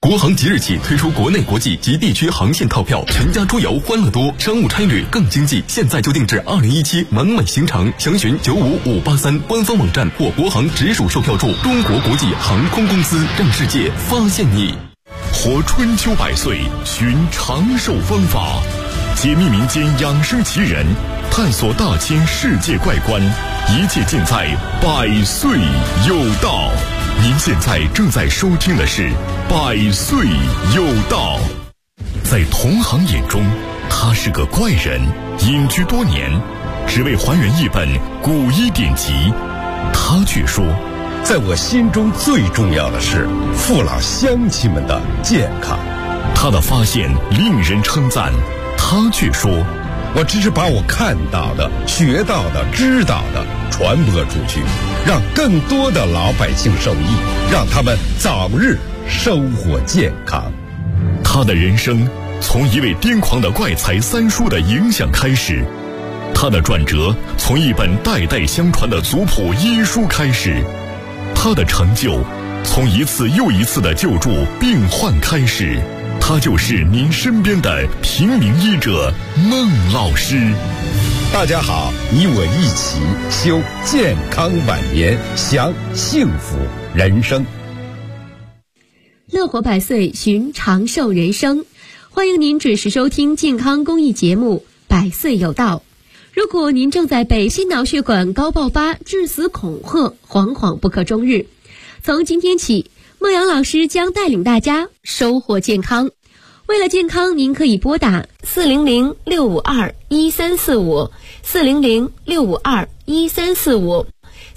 国航即日起推出国内国际及地区航线套票，全家出游欢乐多，商务差旅更经济。现在就订制2017完美行程，详询95583官方网站或国航直属售票处。中国国际航空公司，让世界发现你。 活春秋百岁，寻长寿方法，解密民间养生奇人，探索大千世界怪观，一切尽在百岁有道。您现在正在收听的是百岁有道。在同行眼中，他是个怪人，隐居多年，只为还原一本古医典籍。他却说， 在我心中最重要的是父老乡亲们的健康。 他的发现令人称赞，他却说， 我只是把我看到的、学到的、知道的传播出去，让更多的老百姓受益，让他们早日生活健康。 他的人生从一位癫狂的怪才三叔的影响开始，他的转折从一本代代相传的族谱医书开始，他的成就从一次又一次的救助病患开始。他就是您身边的平民医者孟老师。 大家好，你我一起修健康晚年，享幸福人生。 乐活百岁，寻长寿人生。欢迎您准时收听健康公益节目《百岁有道》。如果您正在被心脑血管高爆发、致死恐吓，惶惶不可终日，从今天起，孟阳老师将带领大家收获健康。为了健康，您可以拨打400-652-1345 400-652-1345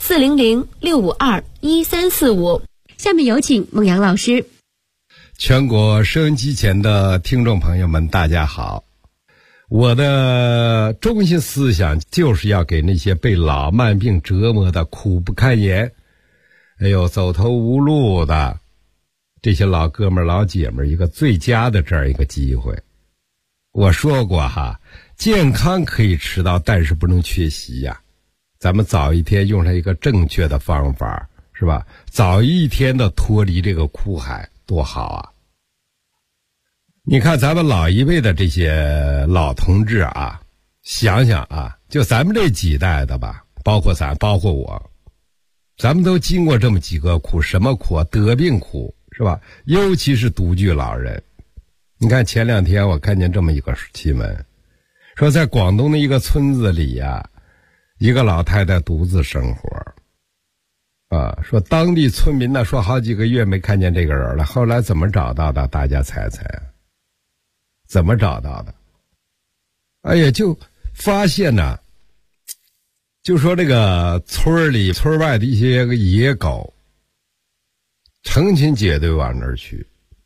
400-652-1345。下面有请孟阳老师。 全国收音机前的听众朋友们，大家好。我的中心思想就是要给那些被老慢病折磨的苦不堪言，走投无路的这些老哥们老姐们一个最佳的这样一个机会。我说过哈，健康可以迟到，但是不能缺席呀。咱们早一天用上一个正确的方法，是吧？早一天的脱离这个苦海，多好啊！你看咱们老一辈的这些老同志啊，想想啊，就咱们这几代的吧，包括我，咱们都经过这么几个苦。什么苦啊？得病苦，是吧？尤其是独居老人。你看前两天我看见这么一个新闻，说在广东的一个村子里呀，一个老太太独自生活说当地村民呢说好几个月没看见这个人了，后来怎么找到的？大家猜猜怎么找到的？就发现呢，就说这个村里村外的一些个野狗成群结队往那儿去。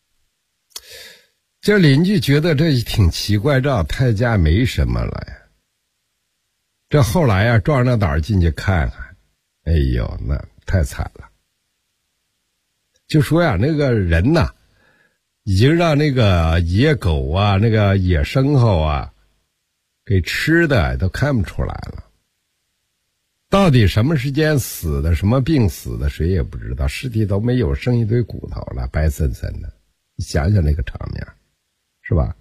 这邻居觉得这挺奇怪，这老太太家没什么了呀。这后来呀，壮着胆进去看看，那太惨了。就说呀，那个人呐，已经让那个野狗啊，那个野牲口啊，给吃的都看不出来了。到底什么时间死的，什么病死的，谁也不知道，尸体都没有，剩一堆骨头了，白森森的。你想想那个场面，是吧？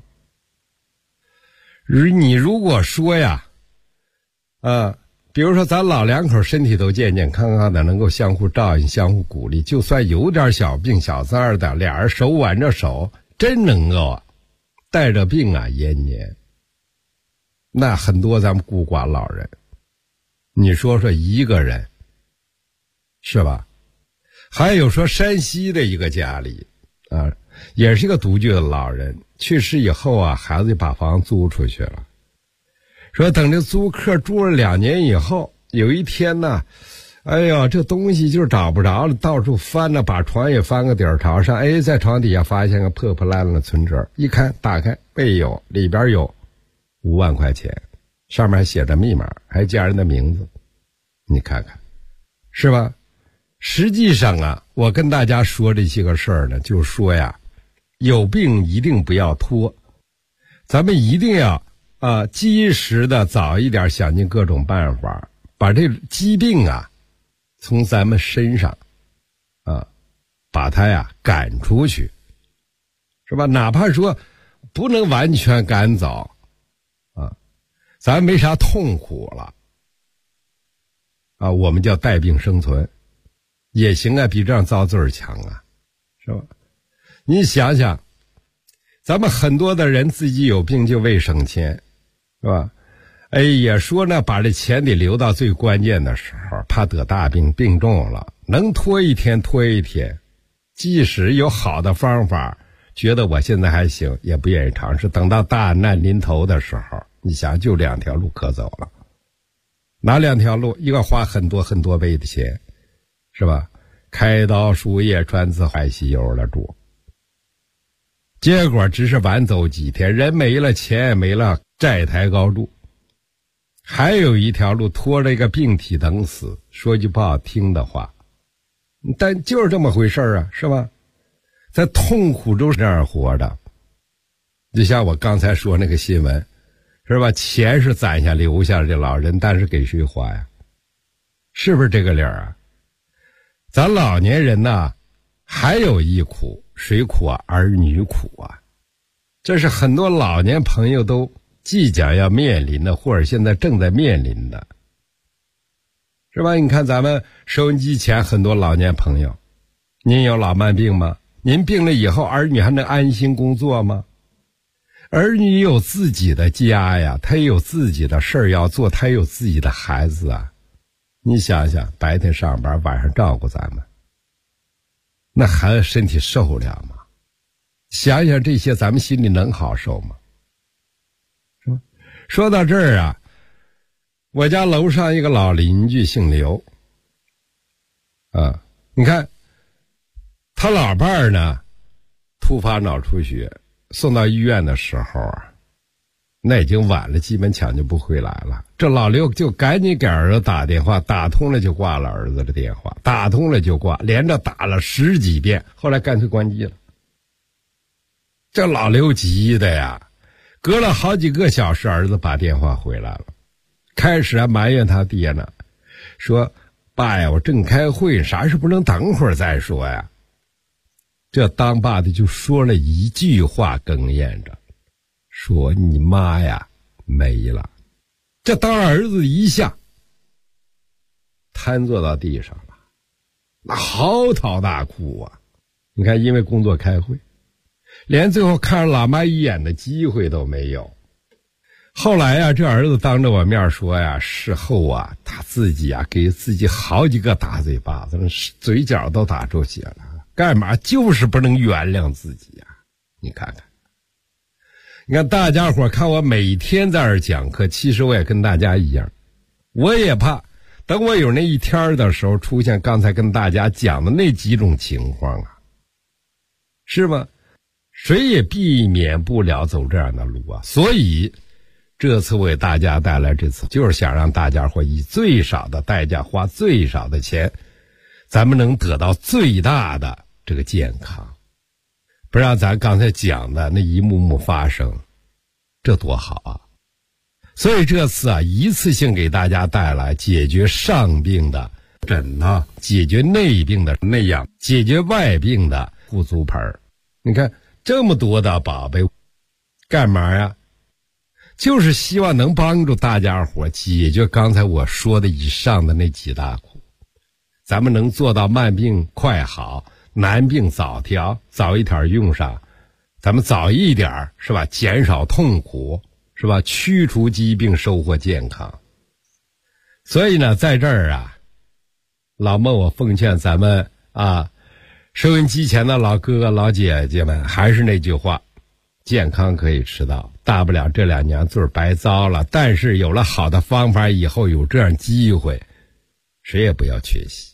你如果说呀，比如说咱老两口身体都健健康康的，能够相互照应、相互鼓励，就算有点小病小灾的，俩人手挽着手，真能够带着病延年。那很多咱们孤寡老人，你说说一个人，是吧？还有说山西的一个家里也是一个独居的老人，去世以后孩子就把房租出去了。说等这租客住了2年以后，有一天呢，这东西就找不着了，到处翻了，把床也翻个底儿朝上，在床底下发现个破破烂烂的存折，一看打开，里边有5万块钱，上面还写着密码，还家人的名字，你看看，是吧？实际上我跟大家说这些个事儿呢，就是说呀，有病一定不要拖，咱们一定要及时的早一点想尽各种办法，把这疾病从咱们身上把它赶出去。 是吧？哪怕说不能完全赶走啊，咱没啥痛苦了啊，我们叫带病生存也行啊，比这样遭罪强啊，是吧？你想想，咱们很多的人自己有病就为省钱，是吧？也说呢，把这钱得留到最关键的时候，怕得大病，病重了，能拖一天拖一天。即使有好的方法，觉得我现在还行，也不愿意尝试。等到大难临头的时候，你想就2条路可走了。哪2条路？一个花很多很多倍的钱，是吧？开刀输液穿刺坏吸油了住。结果只是晚走几天，人没了，钱也没了，债台高筑。还有一条路，拖着一个病体等死，说句不好听的话，但就是这么回事啊，是吧？在痛苦中这样活着。就像我刚才说那个新闻，是吧？钱是攒下留下这老人，但是给谁花呀？是不是这个理儿啊？咱老年人呐，还有一苦，谁苦啊？儿女苦啊！这是很多老年朋友都即将要面临的，或者现在正在面临的，是吧？你看咱们收音机前很多老年朋友，您有老慢病吗？您病了以后，儿女还能安心工作吗？儿女有自己的家呀，他也有自己的事儿要做，他也有自己的孩子啊。你想想，白天上班，晚上照顾咱们，那孩子身体受了吗？想想这些，咱们心里能好受吗？是吧？说到这儿啊，我家楼上一个老邻居姓刘啊，你看他老伴儿呢突发脑出血，送到医院的时候啊，那已经晚了，基本抢救不回来了。这老刘就赶紧给儿子打电话，打通了就挂了儿子的电话，打通了就挂，连着打了10几遍，后来干脆关机了。这老刘急的呀，隔了好几个小时，儿子把电话回来了。开始还埋怨他爹呢，说爸呀，我正开会，啥事不能等会儿再说呀。这当爸的就说了一句话，哽咽着说你妈呀没了。这当儿子一下瘫坐到地上了，那嚎啕大哭啊！你看，因为工作开会，连最后看老妈一眼的机会都没有。后来呀，这儿子当着我面说呀，事后啊，他自己啊给自己好几个大嘴巴子，嘴角都打出血了。干嘛？就是不能原谅自己呀！你看看，你看大家伙看我每天在这儿讲课，其实我也跟大家一样，我也怕等我有那一天的时候出现刚才跟大家讲的那几种情况啊，是吗？谁也避免不了走这样的路啊。所以这次我给大家带来这次，就是想让大家伙以最少的代价，花最少的钱，咱们能得到最大的这个健康，不让咱刚才讲的那一幕幕发生，这多好啊！所以这次啊，一次性给大家带来解决上病的枕头，解决内病的内养，解决外病的护足盆。你看这么多的宝贝，干嘛呀？就是希望能帮助大家伙解决刚才我说的以上的那几大苦，咱们能做到慢病快好，难病早调，早一点用上，咱们早一点，是吧？减少痛苦，是吧？驱除疾病，收获健康。所以呢，在这儿啊，老孟我奉劝咱们啊，收音机前的老哥哥老姐姐们，还是那句话，健康可以迟到，大不了这2年罪白遭了，但是有了好的方法以后，有这样机会，谁也不要缺席。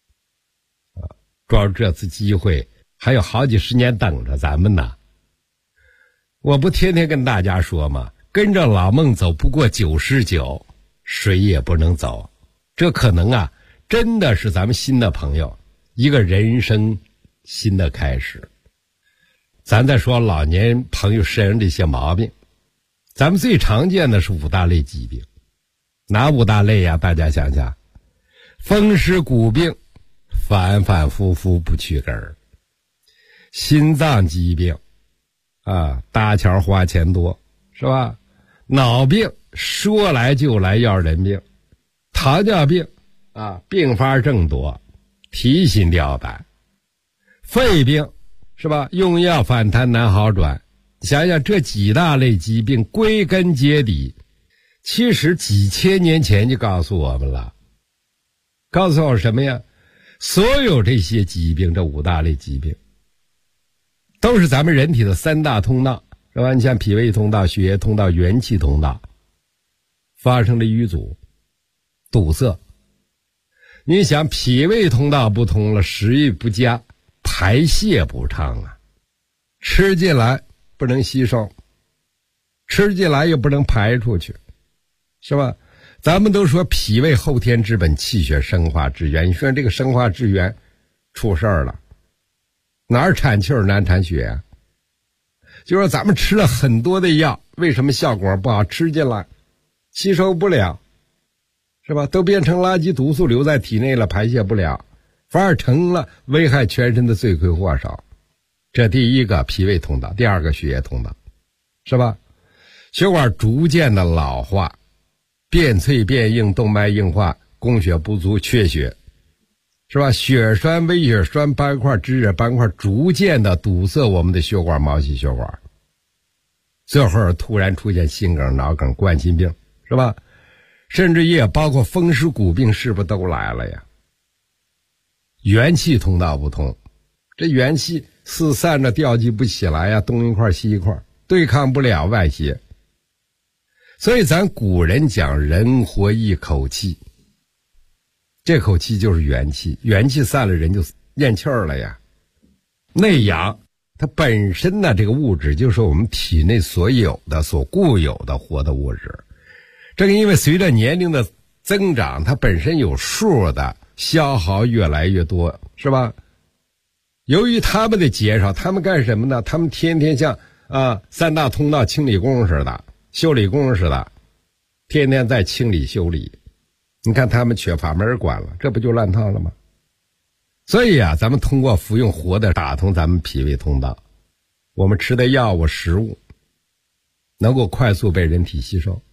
抓住这次机会，还有好几十年等着咱们呢。我不天天跟大家说吗？跟着老孟走不过99，谁也不能走。这可能啊，真的是咱们新的朋友一个人生新的开始。咱再说老年朋友身上这些毛病，咱们最常见的是5大类疾病。哪5大类呀？大家想想，风湿骨病反反复复不去根儿，心脏疾病搭桥花钱多，是吧？脑病说来就来要人命，糖尿病并发症多，提心吊胆，肺病是吧？用药反弹难好转。想想这几大类疾病归根结底，其实几千年前就告诉我们了，告诉我什么呀？所有这些疾病，这5大类疾病都是咱们人体的3大通道，是吧？你像脾胃通道、血液通道、元气通道发生了淤阻堵塞。你想脾胃通道不通了，食欲不佳，排泄不畅啊，吃进来不能吸收，吃进来又不能排出去，是吧？咱们都说脾胃后天之本，气血生化之源。你说这个生化之源出事儿了，哪儿产气儿哪儿产血啊？就说咱们吃了很多的药，为什么效果不好？吃进来吸收不了，是吧？都变成垃圾毒素留在体内了，排泄不了，反而成了危害全身的罪魁祸首。这第一个脾胃通道，第二个血液通道，是吧？血管逐渐的老化，变脆变硬，动脉硬化，供血不足，缺血，是吧？血栓、微血栓、斑块、脂质斑块逐渐的堵塞我们的血管、毛细血管，最后突然出现心梗、脑梗、冠心病，是吧？甚至也包括风湿骨病，是不是都来了呀？元气通道不通，这元气四散着调集不起来呀，东一块西一块，对抗不了外邪。所以咱古人讲人活一口气，这口气就是元气，元气散了人就咽气儿了呀。内阳它本身呢，这个物质就是我们体内所有的所固有的活的物质，这个因为随着年龄的增长，它本身有数的消耗越来越多，是吧？由于他们的减少，他们干什么呢？他们天天像3大通道清理工似的，修理工似的，天天在清理修理。你看他们缺乏没人管了，这不就乱套了吗？所以咱们通过服用活的打通咱们脾胃通道，我们吃的药物食物能够快速被人体吸收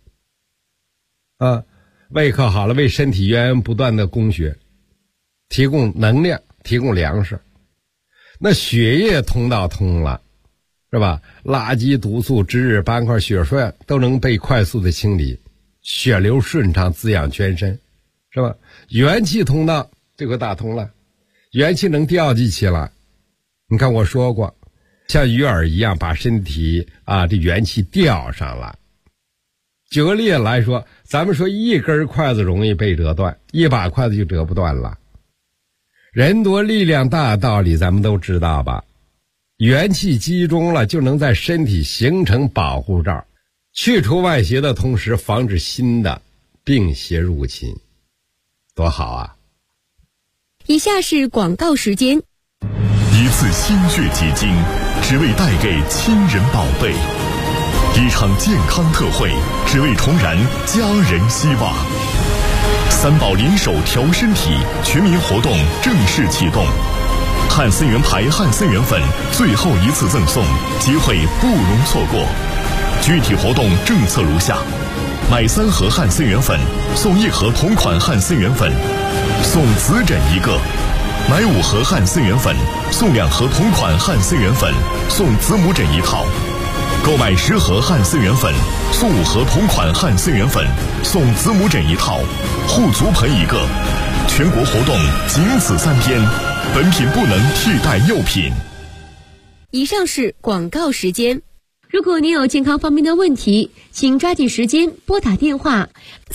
胃口好了，为身体源源不断的供血，提供能量，提供粮食。那血液通道通了，是吧？垃圾毒素、脂质斑块、血栓都能被快速的清理，血流顺畅，滋养全身，是吧？元气通道这个打通了，元气能调集起来。你看我说过，像鱼饵一样把身体这元气调上来。举个例子来说，咱们说一根筷子容易被折断，一把筷子就折不断了。人多力量大的道理咱们都知道吧？元气集中了，就能在身体形成保护罩，去除外邪的同时防止新的病邪入侵，多好啊！ 以下是广告时间。 一次心血结晶，只为带给亲人宝贝；一场健康特惠，只为重燃家人希望。3宝联手调身体全民活动正式启动，汉森源牌汉森源粉最后一次赠送，机会不容错过。具体活动政策如下：买3盒汉森源粉送1盒同款汉森源粉，送紫疹1个；买5盒汉森源粉送2盒同款汉森源粉，送子母疹1套；购买10盒汉森源粉送5盒同款汉森源粉，送子母疹1套，护足盆1个。全国活动仅此3天，本品不能替代药品。 以上是广告时间。如果您有健康方面的问题，请抓紧时间拨打电话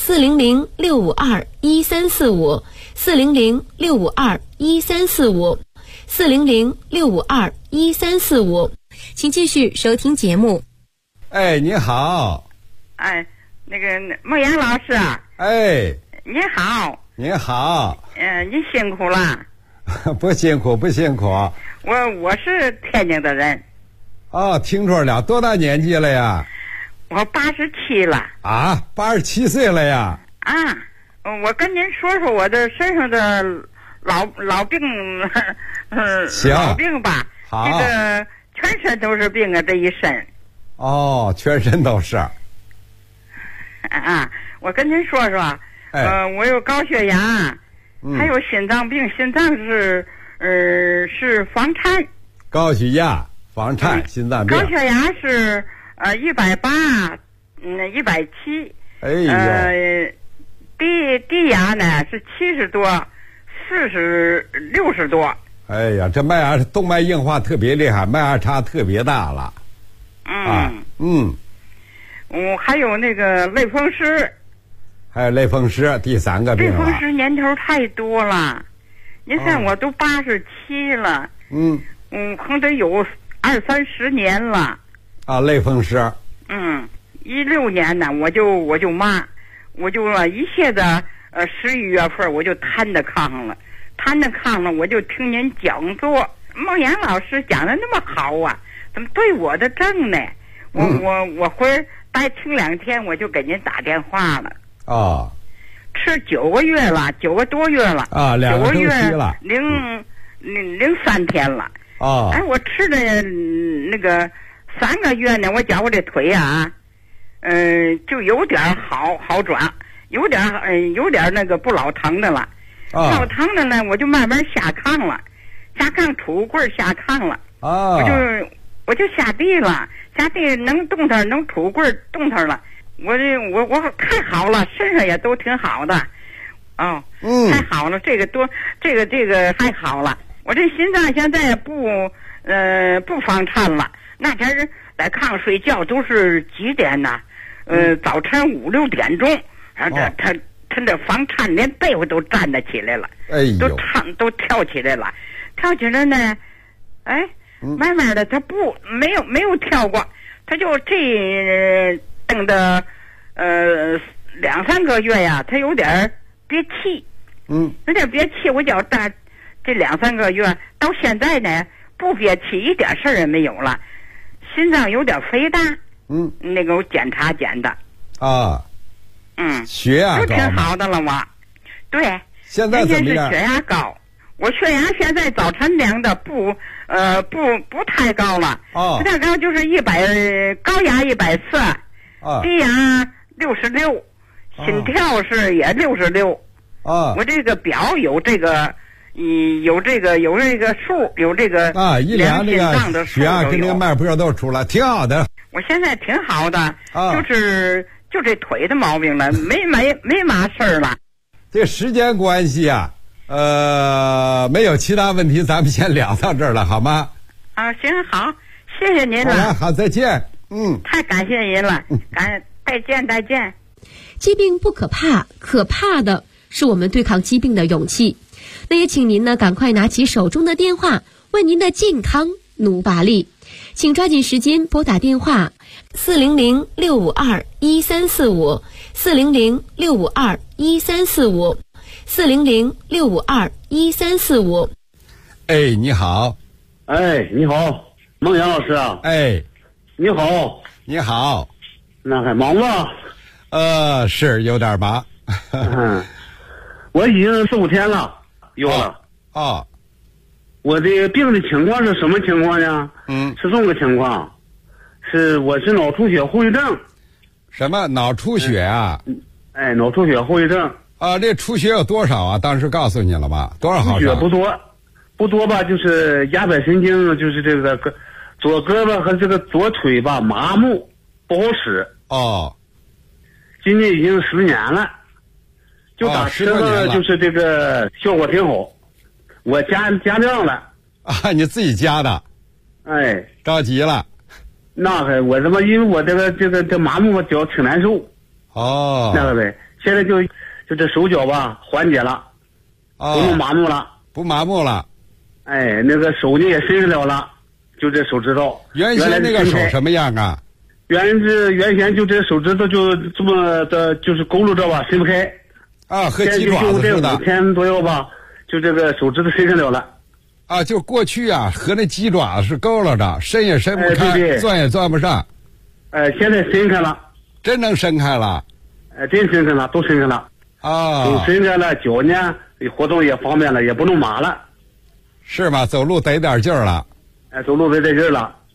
400-652-1345 400-652-1345 400-652-1345。请继续收听节目。 你好。 那个孟岩老师。你好。 您好。 您辛苦了。 不辛苦不辛苦。 我是天津的人。 听说了，多大年纪了呀？ 我87了。 87岁了呀？ 我跟您说说我的身上的老病， 行， 老病吧。 好。 这个全身都是病啊，这一身。 哦，全身都是。 啊，我跟您说说，我有高血压，还有心脏病，心脏是房颤。 高血压、房颤、心脏病。 高血压是180，170。 哎呦。 低压呢是70多，60多。 哎呀，这脉压动脉硬化特别厉害，脉压差特别大了。 还有那个类风湿。 还有类风湿，第3个病了。 类风湿年头太多了，您看我都87了。可得有20-30年了。 啊，类风湿。 16年呢，我就骂。我就一下子11月份我就瘫在炕了，我就听您讲座，孟阳老师讲的那么好啊，怎么对我的正呢？我回待听2天，我就给您打电话了。吃9个月了，9个多月了啊 ，2个多期了 ，03天了。我吃的那个3个月呢，我觉我这腿啊。就有点好转，有点那个不老疼的了。老疼的呢，我就慢慢下炕了，下炕杵棍下炕了。我就下地了，下地能动弹，能杵棍动弹了。我太好了，身上也都挺好的。太好了，这个还好了。我这心脏现在不房颤了，那前儿在炕睡觉都是几点呢？早晨5、6点钟，他这房颤连被窝都站得起来了，都跳起来了，呢，慢慢的他没有跳过，他就等的2-3个月呀，他有点憋气，有点憋气，我觉得这2-3个月到现在呢不憋气，一点事儿也没有了，心脏有点肥大。那个我检查检的。 血压高。 就挺好的了嘛。对。 现在怎么样？ 是血压高，我血压现在早晨量的不太高了。不太高就是100，高压140，低压66，心跳是也66。我这个表有这个。有这个数，有这个一量这个血压跟那个脉搏都出来，挺好的。 我现在挺好的，就这腿的毛病了，没嘛事儿了。 这时间关系啊，没有其他问题，咱们先聊到这儿了，好吗？ 行，好，谢谢您了。 好，再见。 太感谢您了，再见。 疾病不可怕，可怕的是我们对抗疾病的勇气。那也请您呢赶快拿起手中的电话，为您的健康努把力。请抓紧时间拨打电话400-652-1345 400-652-1345 400-652-1345。 你好。 你好，孟阳老师啊。你好。 你好。 那还忙吗？ 是有点忙。 我已经4-5天了。有了。我的病的情况是什么情况呢？是这么个情况，我是脑出血后遗症。 什么脑出血啊？ 脑出血后遗症。 这出血有多少啊？当时告诉你了吗？多少毫升？ 血不多吧，就是压迫神经，就是这个左胳膊和这个左腿吧麻木，不好使。今年已经10年了。就打吃了，就是这个效果挺好。我加量了。 你自己加的？着急了。 那还我他妈，因为我这麻木，我脚挺难受。那个呗，现在就这手脚吧缓解了，不麻木了。 不麻木了。 那个手呢也伸了了，就这手指头。 原先那个手什么样啊？ 原先就这手指头就这么的，就是佝偻着吧，伸不开。 和鸡爪子似的。 5天左右吧，就这个手指头伸上了。 就过去啊，和那鸡爪子是佝偻着，伸也伸不开， 对， 钻也钻不上。 现在伸开了。 真能伸开了。 真伸开了，都伸开了。都伸开了，脚呢活动也方便了，也不弄麻了。 是吗？走路得点劲儿了。 走路得点劲儿了。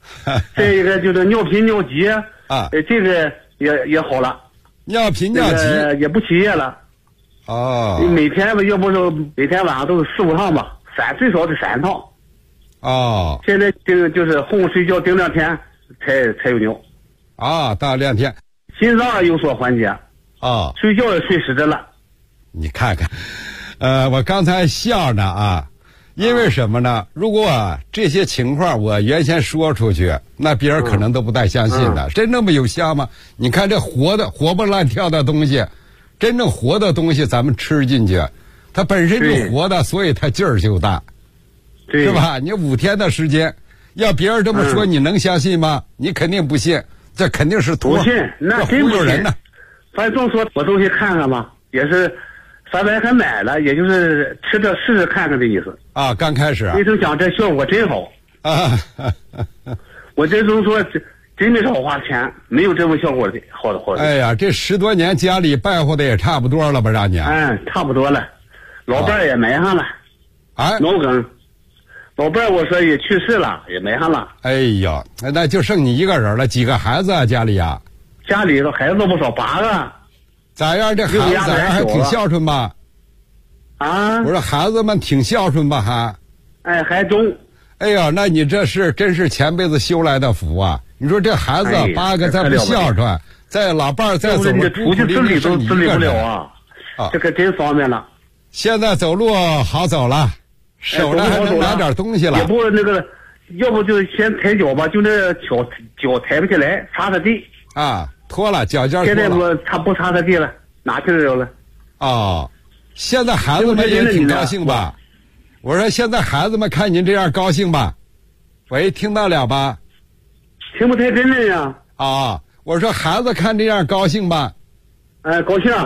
这一个就是尿频尿急啊，这个也好了。 尿频尿急也不起夜了。 哦。 每天吧，要不是每天晚上都是4、5趟吧，最少是3趟。 哦。 现在就是哄睡觉顶2天才有尿。 啊，大2天。 心脏有所缓解。 啊。 睡觉也睡实着了。 你看看，我刚才笑着啊。因为什么呢？如果这些情况我原先说出去，那别人可能都不太相信的。真那么有效吗？你看这活蹦乱跳的东西，真正活的东西咱们吃进去，它本身就活的，所以它劲儿就大，是吧？你5天的时间，要别人这么说，你能相信吗？你肯定不信，这肯定是不信，那真不信。反正说我东西看看吧，也是。反正还买了，也就是吃着试试看看的意思啊。刚开始， 医生讲这效果真好啊！我这种说真没少花钱，没有这种效果的好的。 哎呀，这10多年家里办活的也差不多了吧，让你？ 差不多了。老伴儿也埋上了，脑梗。老伴儿我说也去世了，也埋上了。 哎呀，那就剩你一个人了，几个孩子啊？家里呀？ 家里头孩子不少，8个。 咋样？这孩子咋样？还挺孝顺吧？ 啊！ 我说孩子们挺孝顺吧？ 还中。 哎呀，那你这是真是前辈子修来的福啊！你说这孩子8个再不孝顺，再老伴儿再走路出去自理都自理不了啊！这可真方便了。 现在走路好走了，手上还能拿点东西了。 也不要不就先抬脚吧，就那脚抬不起来，擦地啊。脱了脚尖， 现在他不擦地了，拿去了。 哦，现在孩子们也挺高兴吧？我说现在孩子们看您这样高兴吧？喂，听到了吧？ 听不太真正呀。 啊，我说孩子看这样高兴吧？ 高兴。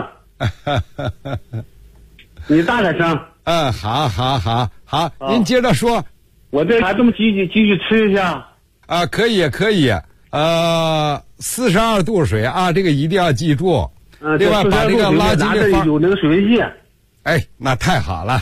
你大点声。 好，您接着说。 我这还这么继续吃一下。 啊，可以。42度水啊，这个一定要记住。另外把这个垃圾的有那个水分剂。 哎，那太好了。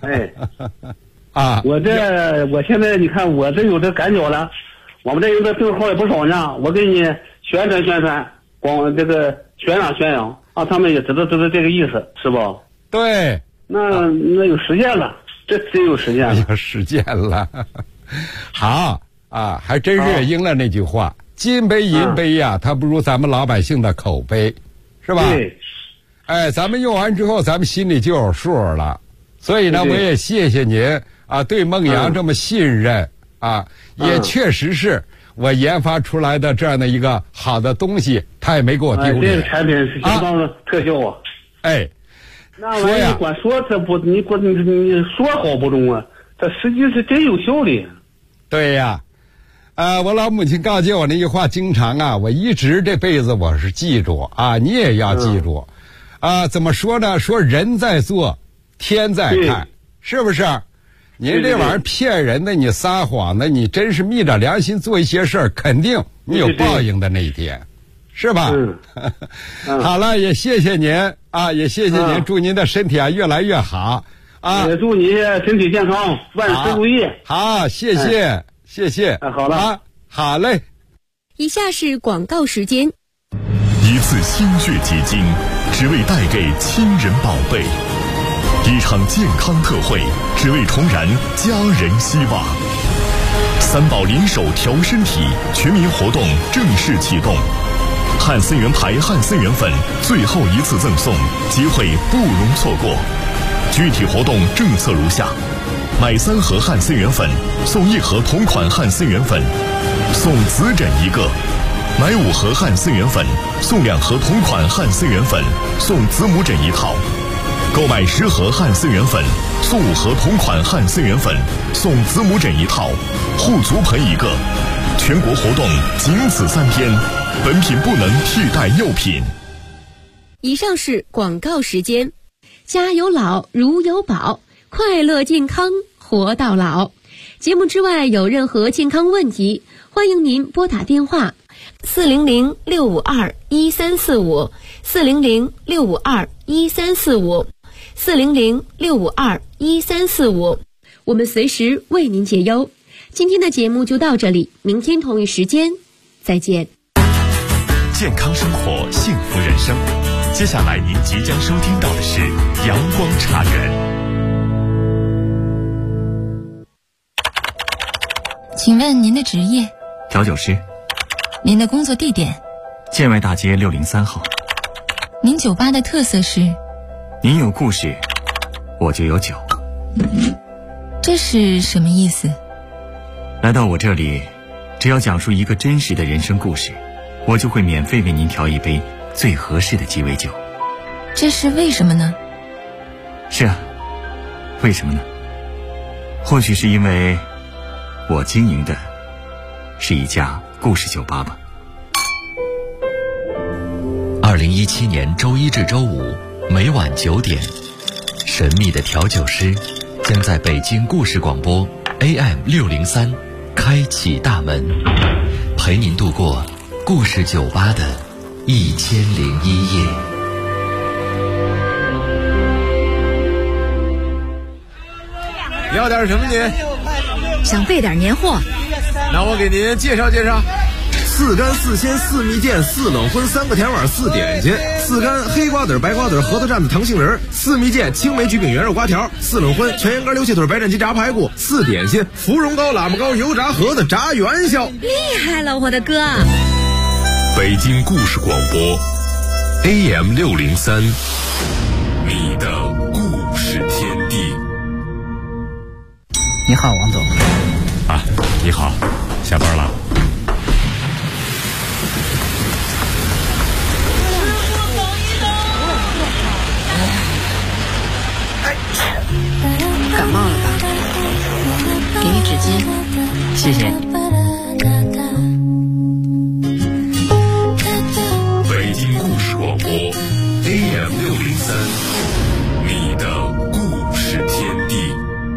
我现在你看我这有这感觉了，我们这有的订号也不少呢。我给你宣传，光这个宣扬啊，他们也知道这个意思，是不？ 对。 那有实践了，这真有实践了。 有实践了。好啊，还真是应了那句话。金杯银杯呀，它不如咱们老百姓的口碑，是吧？ 对。 哎，咱们用完之后，咱们心里就有数了。所以呢，我也谢谢您啊，对孟阳这么信任啊，也确实是我研发出来的这样的一个好的东西，他也没给我丢脸。 这个产品是相当的特效啊！ 哎， 那玩意儿光说这不，你说好不中啊，这实际是真有效的。 对呀。我老母亲告诫我那句话，经常啊，我一直这辈子我是记住啊，你也要记住，怎么说呢？说人在做，天在看，是不是？您这玩意儿骗人的，你撒谎的，你真是昧着良心做一些事儿，肯定你有报应的那一天，是吧？好了，也谢谢您啊，也谢谢您，祝您的身体越来越好啊！ 也祝你身体健康，万事如意。 好，谢谢。谢谢。 好了， 好嘞。 以下是广告时间。 一次心血结晶，只为带给亲人宝贝；一场健康特惠，只为重燃家人希望。3宝联手调身体全民活动正式启动，汉森源牌汉森源粉最后一次赠送，机会不容错过。具体活动政策如下：买3盒汉森源粉送1盒同款汉森源粉，送紫枕1个；买5盒汉森源粉送2盒同款汉森源粉，送子母枕1套；购买10盒汉森源粉送5盒同款汉森源粉，送子母枕1套，护足盆1个。全国活动仅此3天，本品不能替代药品。 以上是广告时间。家有老，如有宝，快乐健康活到老。节目之外有任何健康问题，欢迎您拨打电话400-652-1345 400-652-1345 400-652-1345，我们随时为您解忧。 今天的节目就到这里，明天同一时间再见。 健康生活，幸福人生。接下来您即将收听到的是阳光茶园。 请问您的职业？ 调酒师。 您的工作地点？ 建外大街603号。 您酒吧的特色是？ 您有故事，我就有酒。 这是什么意思？ 来到我这里，只要讲述一个真实的人生故事，我就会免费为您调一杯最合适的鸡尾酒。 这是为什么呢？ 是啊，为什么呢？或许是因为我经营的是一家故事酒吧吧。 2017年周一至周五每晚9点，神秘的调酒师将在北京故事广播 AM603开启大门，陪您度过故事酒吧的1001夜。 要点什么您？ 想备点年货。 那我给您介绍介绍。4干4鲜4蜜饯4冷荤3个甜碗4点心，4干黑瓜子白瓜子核桃蘸子糖杏仁，4蜜饯青梅焗饼圆肉瓜条，4冷荤全羊肝溜切腿白斩鸡炸排骨，4点心芙蓉糕喇嘛糕油炸盒子炸元宵。 厉害了，我的哥！ 北京故事广播 AM603，你的故事天地。 你好，王总。 啊，你好，下班了。 感冒了吧？给你纸巾。 谢谢。 北京故事广播 AM603，你的故事天地。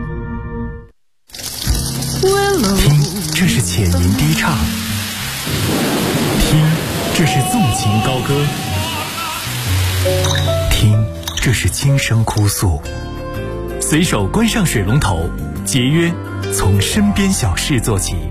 听，这是浅吟低唱；听，这是纵情高歌；听，这是轻声哭诉。随手关上水龙头，节约，从身边小事做起。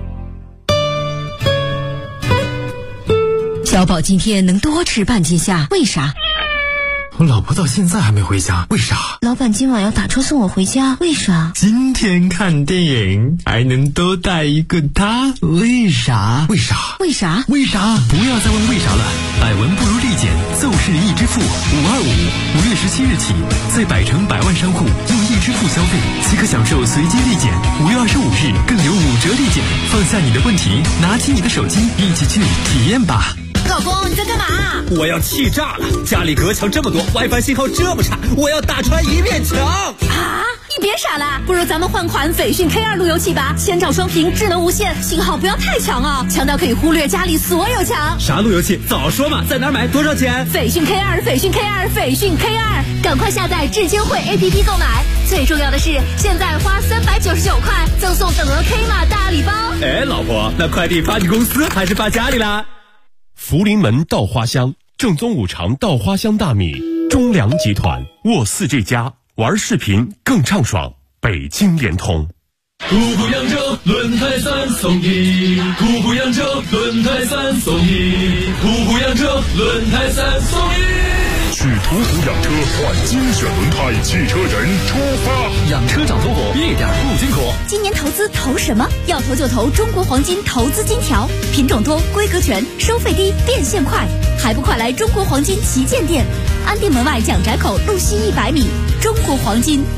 小宝今天能多吃半斤虾，为啥？ 我老婆到现在还没回家，为啥？ 老板今晚要打车送我回家，为啥？ 今天看电影还能多带一个他，为啥？为啥？ 为啥？ 为啥？不要再问为啥了，百闻不如立减，奏事易支付。5月17日起，在百城百万商户用易支付消费，即可享受随机立减。5月25日更有5折立减。放下你的问题，拿起你的手机，一起去体验吧。 老公，你在干嘛？ 我要气炸了！家里隔墙这么多 ，WiFi 信号这么差，我要打穿一面墙！ 啊！你别傻了，不如咱们换款斐讯 K2 路由器吧，千兆双屏，智能无线，信号不要太强哦，强到可以忽略家里所有墙。 啥路由器？早说嘛！在哪儿买？多少钱？ 斐讯 K2，斐讯 K2，斐讯 K2，赶快下载智监会 APP 购买。最重要的是，现在花399块赠送等额 K 码大礼包。 哎，老婆，那快递发你公司还是发家里啦？ 福临门稻花香，正宗五常稻花香大米，中粮集团沃4G+，玩视频更畅爽，北京联通。 虎虎扬州轮胎3送1，虎虎扬州轮胎3送1，虎虎扬州轮胎3送1。 去途虎养车，换精选轮胎，汽车人出发。 养车长头火，一点不辛苦。 今年投资投什么？要投就投中国黄金投资金条，品种多，规格全，收费低，变现快，还不快来中国黄金旗舰店，安定门外蒋宅口路西100米，中国黄金。